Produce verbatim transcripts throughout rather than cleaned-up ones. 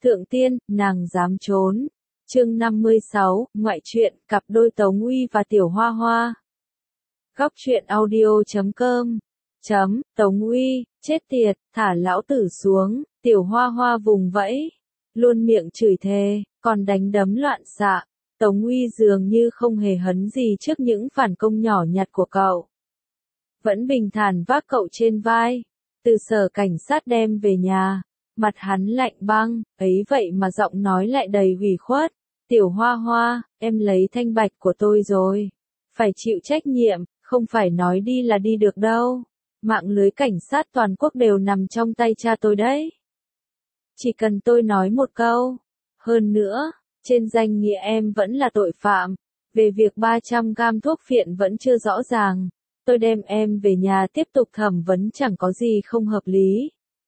Thượng tiên, nàng dám trốn. Chương năm mươi sáu, ngoại truyện, cặp đôi Tống Uy và Tiểu Hoa Hoa. Góc truyện audio chấm com. Chấm, Tống Uy, chết tiệt, thả lão tử xuống. Tiểu Hoa Hoa vùng vẫy, luôn miệng chửi thề, còn đánh đấm loạn xạ. Tống Uy dường như không hề hấn gì trước những phản công nhỏ nhặt của cậu. Vẫn bình thản vác cậu trên vai, từ sở cảnh sát đem về nhà. Mặt hắn lạnh băng, ấy vậy mà giọng nói lại đầy ủy khuất. Tiểu Hoa Hoa, em lấy thanh bạch của tôi rồi. Phải chịu trách nhiệm, không phải nói đi là đi được đâu. Mạng lưới cảnh sát toàn quốc đều nằm trong tay cha tôi đấy. Chỉ cần tôi nói một câu. Hơn nữa, trên danh nghĩa em vẫn là tội phạm. Về việc ba trăm gam thuốc phiện vẫn chưa rõ ràng. Tôi đem em về nhà tiếp tục thẩm vấn chẳng có gì không hợp lý.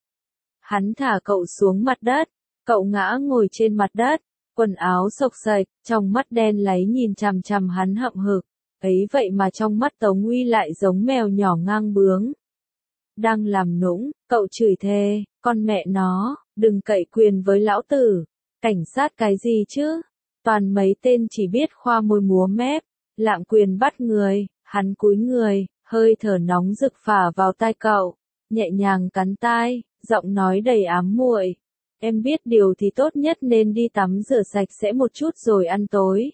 Hắn thả cậu xuống mặt đất, cậu ngã ngồi trên mặt đất, quần áo xộc xệch, trong mắt đen láy nhìn chằm chằm hắn hậm hực, ấy vậy mà trong mắt Tống Uy lại giống mèo nhỏ ngang bướng. Đang làm nũng, cậu chửi thề, con mẹ nó, đừng cậy quyền với lão tử, cảnh sát cái gì chứ, toàn mấy tên chỉ biết khoa môi múa mép, lạm quyền bắt người, hắn cúi người, hơi thở nóng rực phả vào tai cậu, nhẹ nhàng cắn tai. Giọng nói đầy ám muội. Em biết điều thì tốt nhất nên đi tắm rửa sạch sẽ một chút rồi ăn tối.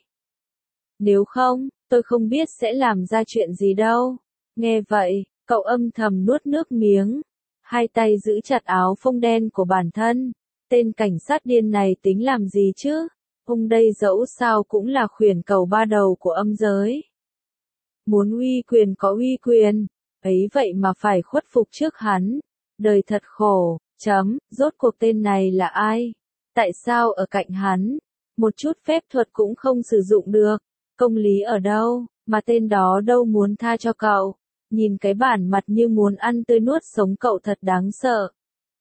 Nếu không, tôi không biết sẽ làm ra chuyện gì đâu. Nghe vậy, cậu âm thầm nuốt nước miếng. Hai tay giữ chặt áo phông đen của bản thân. Tên cảnh sát điên này tính làm gì chứ? Ông đây dẫu sao cũng là khuyển cầu ba đầu của âm giới. Muốn uy quyền có uy quyền. Ấy vậy mà phải khuất phục trước hắn. Đời thật khổ, chấm, rốt cuộc tên này là ai? Tại sao ở cạnh hắn? Một chút phép thuật cũng không sử dụng được. Công lý ở đâu, mà tên đó đâu muốn tha cho cậu. Nhìn cái bản mặt như muốn ăn tươi nuốt sống cậu thật đáng sợ.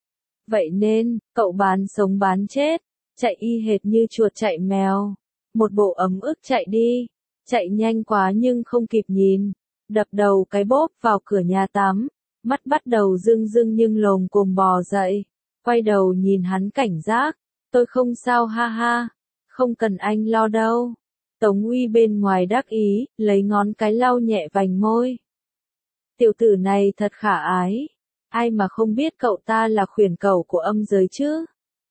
Vậy nên, cậu bán sống bán chết, chạy y hệt như chuột chạy mèo. Một bộ ấm ức chạy đi, chạy nhanh quá nhưng không kịp nhìn. Đập đầu cái bốp vào cửa nhà tắm. Mắt bắt đầu rưng rưng nhưng lồm cồm bò dậy, quay đầu nhìn hắn cảnh giác, tôi không sao ha ha, không cần anh lo đâu. Tống Uy bên ngoài đắc ý, lấy ngón cái lau nhẹ vành môi. Tiểu tử này thật khả ái, ai mà không biết cậu ta là khuyển cẩu của âm giới chứ.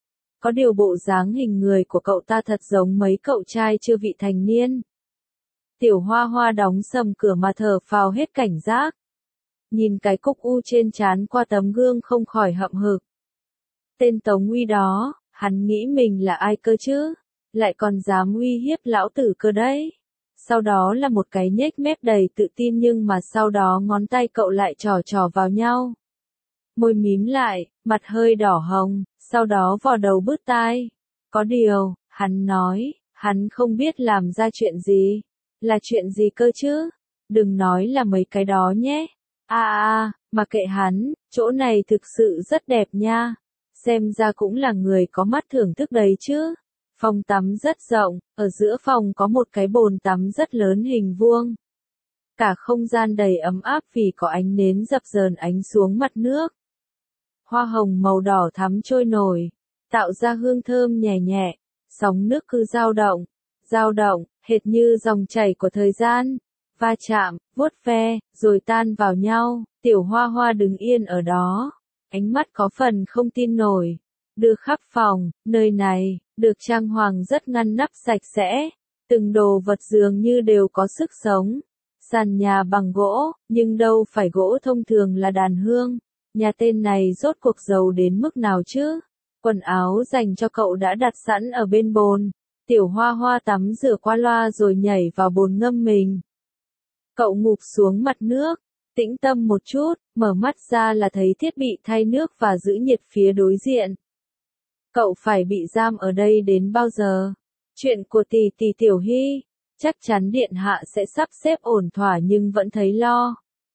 Có điều bộ dáng hình người của cậu ta thật giống mấy cậu trai chưa vị thành niên. Tiểu Hoa Hoa đóng sầm cửa mà thở phào hết cảnh giác. Nhìn cái cúc u trên trán qua tấm gương không khỏi hậm hực. Tên Tống Uy đó, hắn nghĩ mình là ai cơ chứ? Lại còn dám uy hiếp lão tử cơ đấy. Sau đó là một cái nhếch mép đầy tự tin nhưng mà sau đó ngón tay cậu lại trò trò vào nhau. Môi mím lại, mặt hơi đỏ hồng, sau đó vò đầu bứt tai. Có điều, hắn nói, hắn không biết làm ra chuyện gì. Là chuyện gì cơ chứ? Đừng nói là mấy cái đó nhé. À à, mà kệ hắn, chỗ này thực sự rất đẹp nha. Xem ra cũng là người có mắt thưởng thức đấy chứ. Phòng tắm rất rộng, ở giữa phòng có một cái bồn tắm rất lớn hình vuông. Cả không gian đầy ấm áp vì có ánh nến dập dờn ánh xuống mặt nước. Hoa hồng màu đỏ thắm trôi nổi, tạo ra hương thơm nhẹ nhẹ, sóng nước cứ dao động, dao động, hệt như dòng chảy của thời gian. Va chạm, vuốt ve, rồi tan vào nhau, Tiểu Hoa Hoa đứng yên ở đó, ánh mắt có phần không tin nổi, đưa khắp phòng, nơi này, được trang hoàng rất ngăn nắp sạch sẽ, từng đồ vật dường như đều có sức sống, sàn nhà bằng gỗ, nhưng đâu phải gỗ thông thường là đàn hương, nhà tên này rốt cuộc giàu đến mức nào chứ, quần áo dành cho cậu đã đặt sẵn ở bên bồn, Tiểu Hoa Hoa tắm rửa qua loa rồi nhảy vào bồn ngâm mình. Cậu ngụp xuống mặt nước, tĩnh tâm một chút, mở mắt ra là thấy thiết bị thay nước và giữ nhiệt phía đối diện. Cậu phải bị giam ở đây đến bao giờ? Chuyện của tỷ tỷ Tiểu Hy, chắc chắn điện hạ sẽ sắp xếp ổn thỏa nhưng vẫn thấy lo.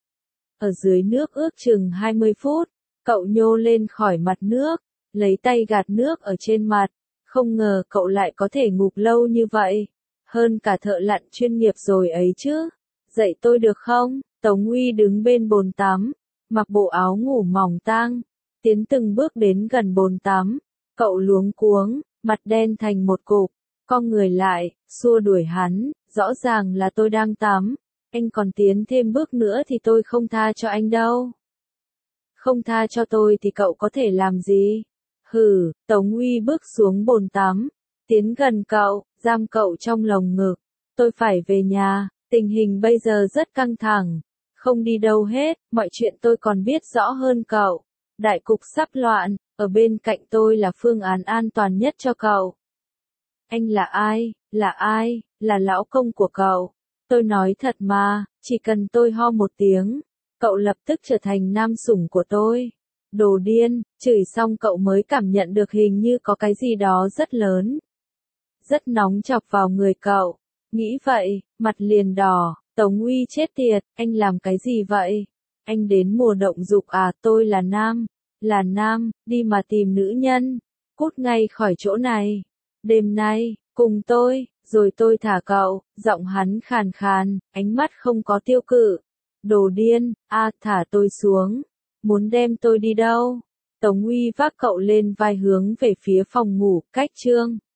Ở dưới nước ước chừng hai mươi phút, cậu nhô lên khỏi mặt nước, lấy tay gạt nước ở trên mặt, không ngờ cậu lại có thể ngụp lâu như vậy, hơn cả thợ lặn chuyên nghiệp rồi ấy chứ. Dậy tôi được không? Tống Uy đứng bên bồn tắm, mặc bộ áo ngủ mỏng tang, tiến từng bước đến gần bồn tắm, Cậu luống cuống, mặt đen thành một cục, cong người lại, xua đuổi hắn, rõ ràng là tôi đang tắm, anh còn tiến thêm bước nữa thì tôi không tha cho anh đâu. Không tha cho tôi thì cậu có thể làm gì? Hừ, Tống Uy bước xuống bồn tắm, tiến gần cậu, giam cậu trong lồng ngực. Tôi phải về nhà, tình hình bây giờ rất căng thẳng, không đi đâu hết, mọi chuyện tôi còn biết rõ hơn cậu. Đại cục sắp loạn, ở bên cạnh tôi là phương án an toàn nhất cho cậu. Anh là ai? Là ai? Là lão công của cậu. Tôi nói thật mà, chỉ cần tôi ho một tiếng, cậu lập tức trở thành nam sủng của tôi. Đồ điên, chửi xong cậu mới cảm nhận được hình như có cái gì đó rất lớn, rất nóng chọc vào người cậu. Nghĩ vậy, mặt liền đỏ, Tống Uy chết tiệt, anh làm cái gì vậy? Anh đến mùa động dục à? Tôi là nam, là nam, đi mà tìm nữ nhân, cút ngay khỏi chỗ này. Đêm nay, cùng tôi, rồi tôi thả cậu, giọng hắn khàn khàn, ánh mắt không có tiêu cự. Đồ điên, a thả tôi xuống, muốn đem tôi đi đâu? Tống Uy vác cậu lên vai hướng về phía phòng ngủ, cách chương.